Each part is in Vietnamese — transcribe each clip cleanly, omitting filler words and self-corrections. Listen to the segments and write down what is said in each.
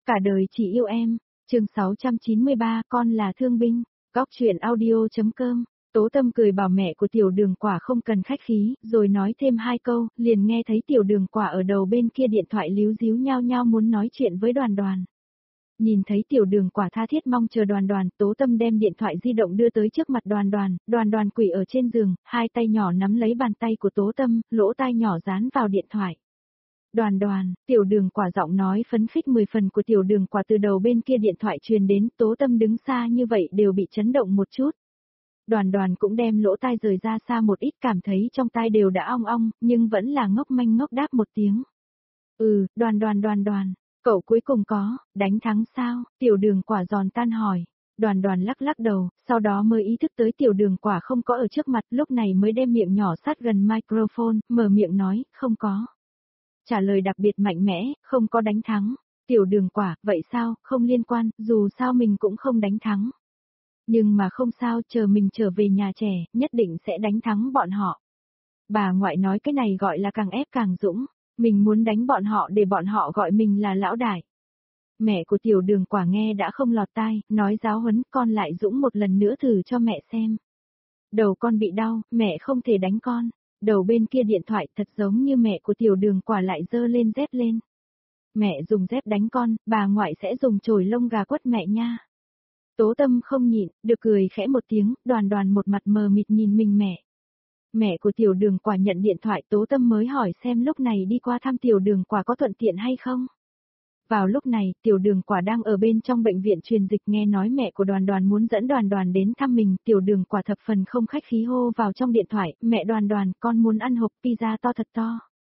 Cả đời chỉ yêu em. Chương 693, con là thương binh. Góc truyện audio.com. Tố Tâm cười bảo mẹ của Tiểu Đường Quả không cần khách khí, rồi nói thêm 2 câu, liền nghe thấy Tiểu Đường Quả ở đầu bên kia điện thoại líu díu nhao nhao muốn nói chuyện với Đoàn Đoàn. Nhìn thấy Tiểu Đường Quả tha thiết mong chờ Đoàn Đoàn, Tố Tâm đem điện thoại di động đưa tới trước mặt Đoàn Đoàn, Đoàn Đoàn quỳ ở trên giường, 2 tay nhỏ nắm lấy bàn tay của Tố Tâm, lỗ tai nhỏ dán vào điện thoại. Đoàn Đoàn, Tiểu Đường Quả giọng nói phấn khích 10 phần của Tiểu Đường Quả từ đầu bên kia điện thoại truyền đến, Tố Tâm đứng xa như vậy đều bị chấn động một chút. Đoàn Đoàn cũng đem lỗ tai rời ra xa một ít, cảm thấy trong tai đều đã ong ong, nhưng vẫn là ngốc manh ngốc đáp một tiếng. Đoàn Đoàn, cậu cuối cùng có, đánh thắng sao? Tiểu Đường Quả giòn tan hỏi. Đoàn Đoàn lắc lắc đầu, sau đó mới ý thức tới Tiểu Đường Quả không có ở trước mặt, lúc này mới đem miệng nhỏ sát gần microphone, mở miệng nói, không có. Trả lời đặc biệt mạnh mẽ, không có đánh thắng. Tiểu Đường Quả, vậy sao, không liên quan, dù sao mình cũng không đánh thắng. Nhưng mà không sao, chờ mình trở về nhà trẻ, nhất định sẽ đánh thắng bọn họ. Bà ngoại nói cái này gọi là càng ép càng dũng, mình muốn đánh bọn họ để bọn họ gọi mình là lão đại. Mẹ của Tiểu Đường Quả nghe đã không lọt tai, nói giáo huấn con lại dũng một lần nữa thử cho mẹ xem. Đầu con bị đau, mẹ không thể đánh con. Đầu bên kia điện thoại thật giống như mẹ của Tiểu Đường Quả lại giơ lên dép lên. Mẹ dùng dép đánh con, bà ngoại sẽ dùng chổi lông gà quất mẹ nha. Tố Tâm không nhịn, được cười khẽ một tiếng, Đoàn Đoàn một mặt mờ mịt nhìn mình mẹ. Mẹ của Tiểu Đường Quả nhận điện thoại, Tố Tâm mới hỏi xem lúc này đi qua thăm Tiểu Đường Quả có thuận tiện hay không. Vào lúc này, Tiểu Đường Quả đang ở bên trong bệnh viện truyền dịch, nghe nói mẹ của Đoàn Đoàn muốn dẫn Đoàn Đoàn đến thăm mình, Tiểu Đường Quả thập phần không khách khí hô vào trong điện thoại, mẹ Đoàn Đoàn, con muốn ăn hộp pizza to thật to.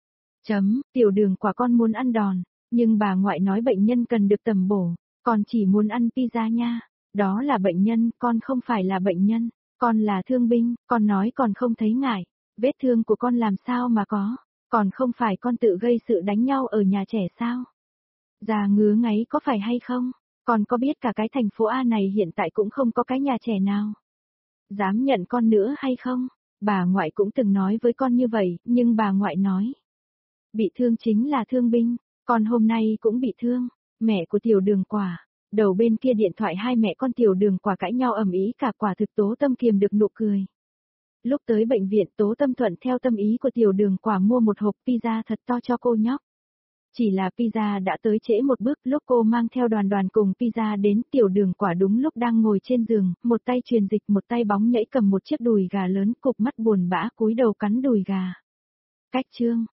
Tiểu Đường Quả con muốn ăn đòn, nhưng bà ngoại nói bệnh nhân cần được tầm bổ, con chỉ muốn ăn pizza nha. Đó là bệnh nhân, con không phải là bệnh nhân, con là thương binh, con nói còn không thấy ngại, vết thương của con làm sao mà có, còn không phải con tự gây sự đánh nhau ở nhà trẻ sao? Già ngứa ngáy có phải hay không? Con có biết cả cái thành phố A này hiện tại cũng không có cái nhà trẻ nào? Dám nhận con nữa hay không? Bà ngoại cũng từng nói với con như vậy, nhưng bà ngoại nói. Bị thương chính là thương binh, con hôm nay cũng bị thương, mẹ của Tiểu Đường Quả. Đầu bên kia điện thoại hai mẹ con Tiểu Đường Quả cãi nhau ầm ĩ, cả quả thực Tố Tâm kiềm được nụ cười. Lúc tới bệnh viện, Tố Tâm thuận theo tâm ý của Tiểu Đường Quả mua một hộp pizza thật to cho cô nhóc. Chỉ là pizza đã tới trễ một bước, lúc cô mang theo Đoàn Đoàn cùng pizza đến, Tiểu Đường Quả đúng lúc đang ngồi trên giường, một tay truyền dịch một tay bóng nhảy cầm một chiếc đùi gà lớn, cụp mắt buồn bã cúi đầu cắn đùi gà. Cách chương,